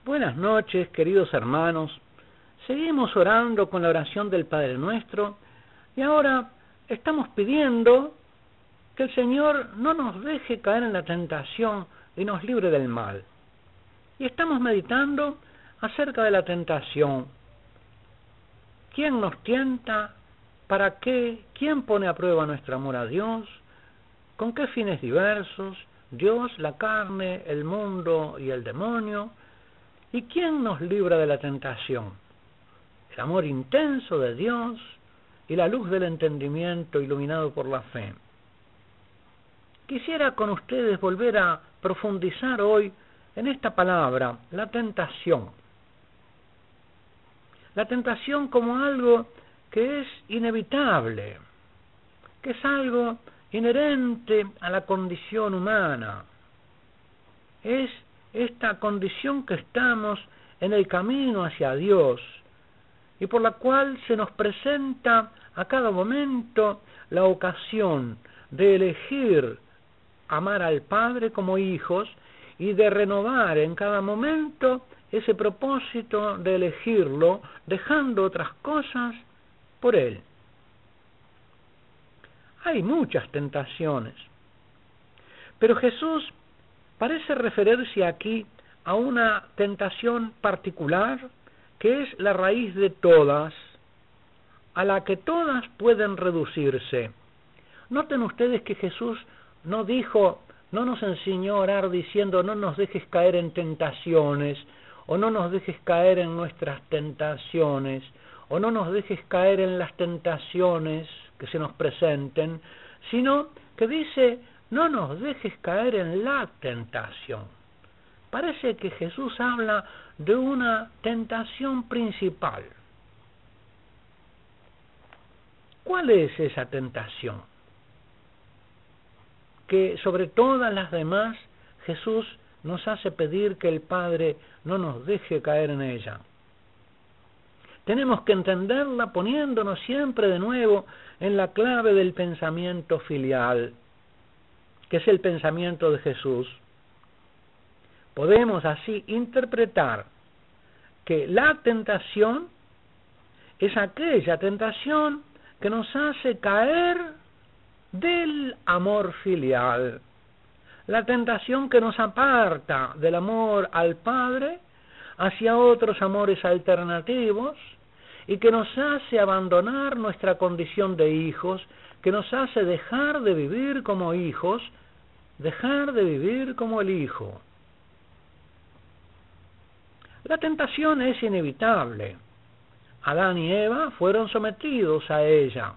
Buenas noches, queridos hermanos. Seguimos orando con la oración del Padre Nuestro y ahora estamos pidiendo que el Señor no nos deje caer en la tentación y nos libre del mal. Y estamos meditando acerca de la tentación. ¿Quién nos tienta? ¿Para qué? ¿Quién pone a prueba nuestro amor a Dios? ¿Con qué fines diversos? Dios, la carne, el mundo y el demonio. ¿Y quién nos libra de la tentación? El amor intenso de Dios y la luz del entendimiento iluminado por la fe. Quisiera con ustedes volver a profundizar hoy en esta palabra, la tentación. La tentación como algo que es inevitable, que es algo inherente a la condición humana. Es esta condición que estamos en el camino hacia Dios y por la cual se nos presenta a cada momento la ocasión de elegir amar al Padre como hijos y de renovar en cada momento ese propósito de elegirlo, dejando otras cosas por Él. Hay muchas tentaciones, pero Jesús parece referirse aquí a una tentación particular que es la raíz de todas, a la que todas pueden reducirse. Noten ustedes que Jesús no nos enseñó a orar diciendo no nos dejes caer en tentaciones, o no nos dejes caer en nuestras tentaciones, o no nos dejes caer en las tentaciones que se nos presenten, sino que dice no nos dejes caer en la tentación. Parece que Jesús habla de una tentación principal. ¿Cuál es esa tentación? Que sobre todas las demás Jesús nos hace pedir que el Padre no nos deje caer en ella. Tenemos que entenderla poniéndonos siempre de nuevo en la clave del pensamiento filial, que es el pensamiento de Jesús. Podemos así interpretar que la tentación es aquella tentación que nos hace caer del amor filial, la tentación que nos aparta del amor al Padre hacia otros amores alternativos y que nos hace abandonar nuestra condición de hijos, que nos hace dejar de vivir como hijos, dejar de vivir como el Hijo. La tentación es inevitable. Adán y Eva fueron sometidos a ella.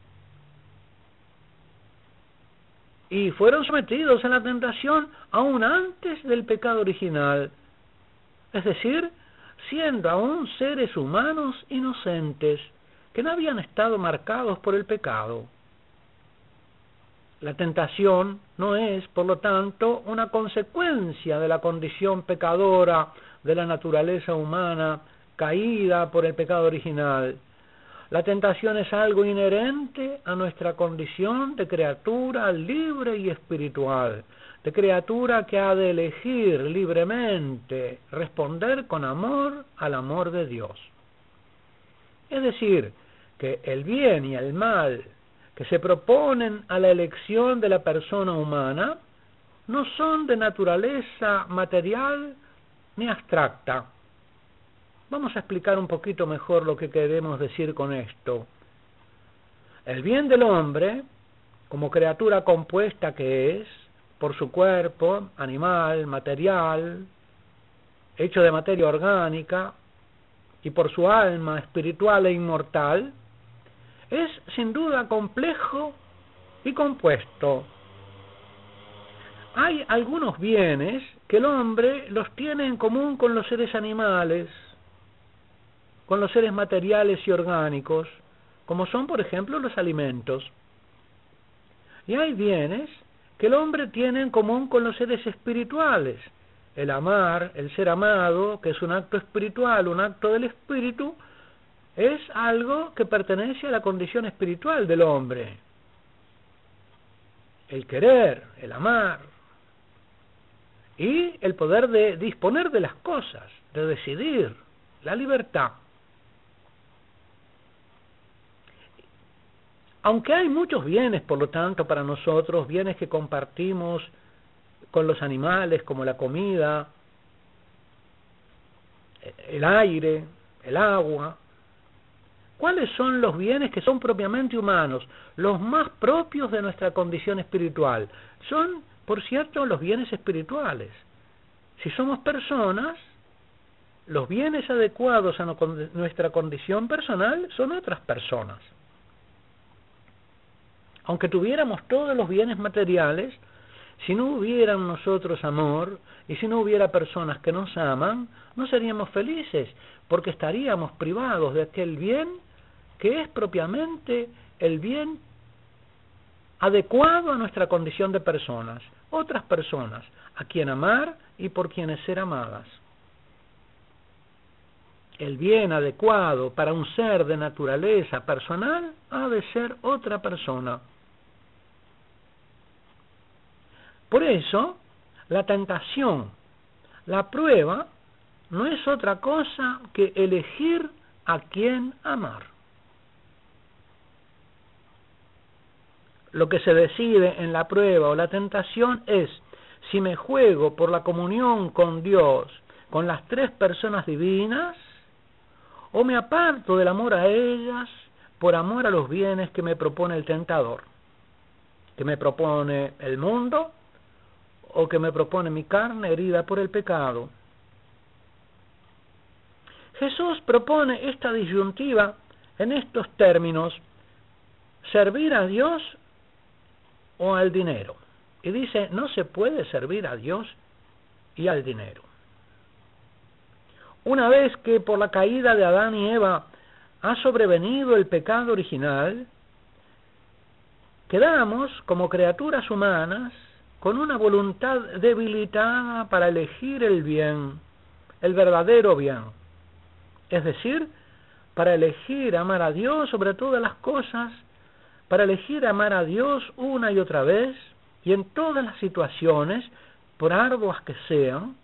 Y fueron sometidos a la tentación aún antes del pecado original. Es decir, siendo aún seres humanos inocentes, que no habían estado marcados por el pecado. La tentación no es, por lo tanto, una consecuencia de la condición pecadora de la naturaleza humana caída por el pecado original. La tentación es algo inherente a nuestra condición de criatura libre y espiritual, de criatura que ha de elegir libremente responder con amor al amor de Dios. Es decir, que el bien y el mal que se proponen a la elección de la persona humana no son de naturaleza material ni abstracta. Vamos a explicar un poquito mejor lo que queremos decir con esto. El bien del hombre, como criatura compuesta que es, por su cuerpo, animal, material, hecho de materia orgánica, y por su alma espiritual e inmortal, es sin duda complejo y compuesto. Hay algunos bienes que el hombre los tiene en común con los seres animales, con los seres materiales y orgánicos, como son, por ejemplo, los alimentos. Y hay bienes que el hombre tiene en común con los seres espirituales. El amar, el ser amado, que es un acto espiritual, un acto del espíritu, es algo que pertenece a la condición espiritual del hombre. El querer, el amar, y el poder de disponer de las cosas, de decidir, la libertad. Aunque hay muchos bienes, por lo tanto, para nosotros, bienes que compartimos con los animales, como la comida, el aire, el agua. ¿Cuáles son los bienes que son propiamente humanos? Los más propios de nuestra condición espiritual. Son, por cierto, los bienes espirituales. Si somos personas, los bienes adecuados a nuestra condición personal son otras personas. Aunque tuviéramos todos los bienes materiales, si no hubiera en nosotros amor y si no hubiera personas que nos aman, no seríamos felices, porque estaríamos privados de aquel bien que es propiamente el bien adecuado a nuestra condición de personas, otras personas a quien amar y por quienes ser amadas. El bien adecuado para un ser de naturaleza personal ha de ser otra persona. Por eso, la tentación, la prueba, no es otra cosa que elegir a quién amar. Lo que se decide en la prueba o la tentación es si me juego por la comunión con Dios, con las tres personas divinas, o me aparto del amor a ellas por amor a los bienes que me propone el tentador, que me propone el mundo o que me propone mi carne herida por el pecado. Jesús propone esta disyuntiva en estos términos: servir a Dios o al dinero. Y dice, no se puede servir a Dios y al dinero. Una vez que por la caída de Adán y Eva ha sobrevenido el pecado original, quedamos como criaturas humanas con una voluntad debilitada para elegir el bien, el verdadero bien. Es decir, para elegir amar a Dios sobre todas las cosas, para elegir amar a Dios una y otra vez, y en todas las situaciones, por arduas que sean,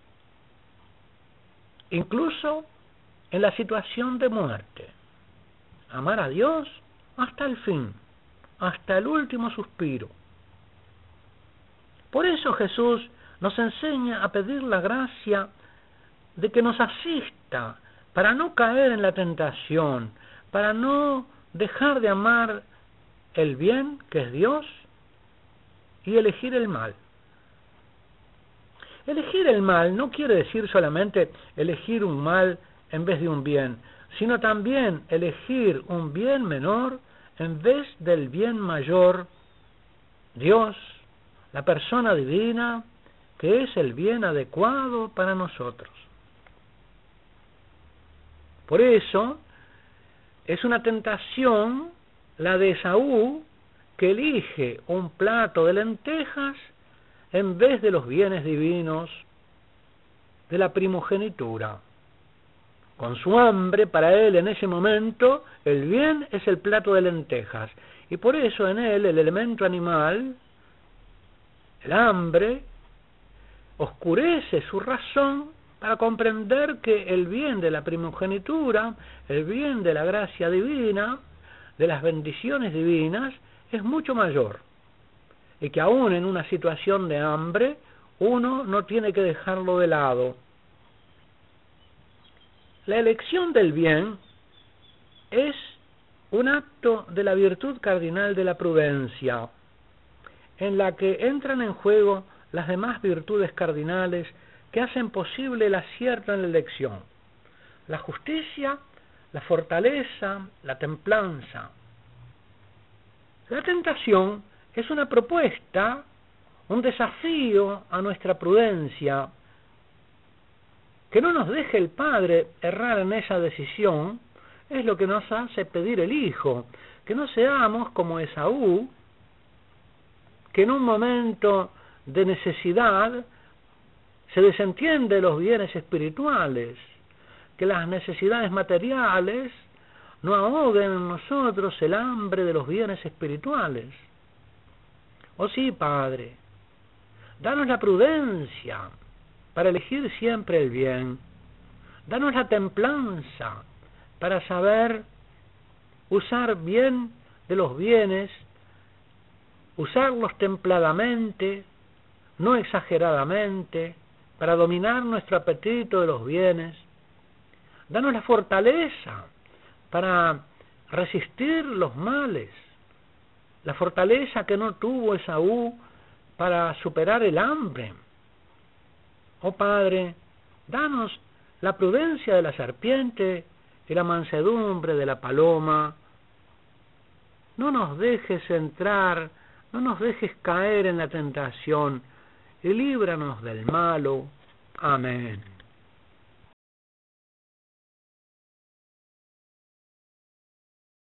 incluso en la situación de muerte. Amar a Dios hasta el fin, hasta el último suspiro. Por eso Jesús nos enseña a pedir la gracia de que nos asista para no caer en la tentación, para no dejar de amar el bien, que es Dios, y elegir el mal. Elegir el mal no quiere decir solamente elegir un mal en vez de un bien, sino también elegir un bien menor en vez del bien mayor, Dios, la persona divina, que es el bien adecuado para nosotros. Por eso, es una tentación la de Esaú, que elige un plato de lentejas en vez de los bienes divinos de la primogenitura. Con su hambre, para él en ese momento, el bien es el plato de lentejas. Y por eso en él el elemento animal, el hambre, oscurece su razón para comprender que el bien de la primogenitura, el bien de la gracia divina, de las bendiciones divinas, es mucho mayor. Y que aún en una situación de hambre, uno no tiene que dejarlo de lado. La elección del bien es un acto de la virtud cardinal de la prudencia, en la que entran en juego las demás virtudes cardinales que hacen posible el acierto en la elección: la justicia, la fortaleza, la templanza. La tentación es una propuesta, un desafío a nuestra prudencia, que no nos deje el Padre errar en esa decisión. Es lo que nos hace pedir el Hijo, que no seamos como Esaú, que en un momento de necesidad se desentiende de los bienes espirituales, que las necesidades materiales no ahoguen en nosotros el hambre de los bienes espirituales. Oh sí, Padre, Danos la prudencia para elegir siempre el bien. Danos la templanza para saber usar bien de los bienes, usarlos templadamente, no exageradamente, para dominar nuestro apetito de los bienes. Danos la fortaleza para resistir los males, la fortaleza que no tuvo Esaú para superar el hambre. Oh Padre, danos la prudencia de la serpiente y la mansedumbre de la paloma. No nos dejes entrar, no nos dejes caer en la tentación, y líbranos del malo. Amén.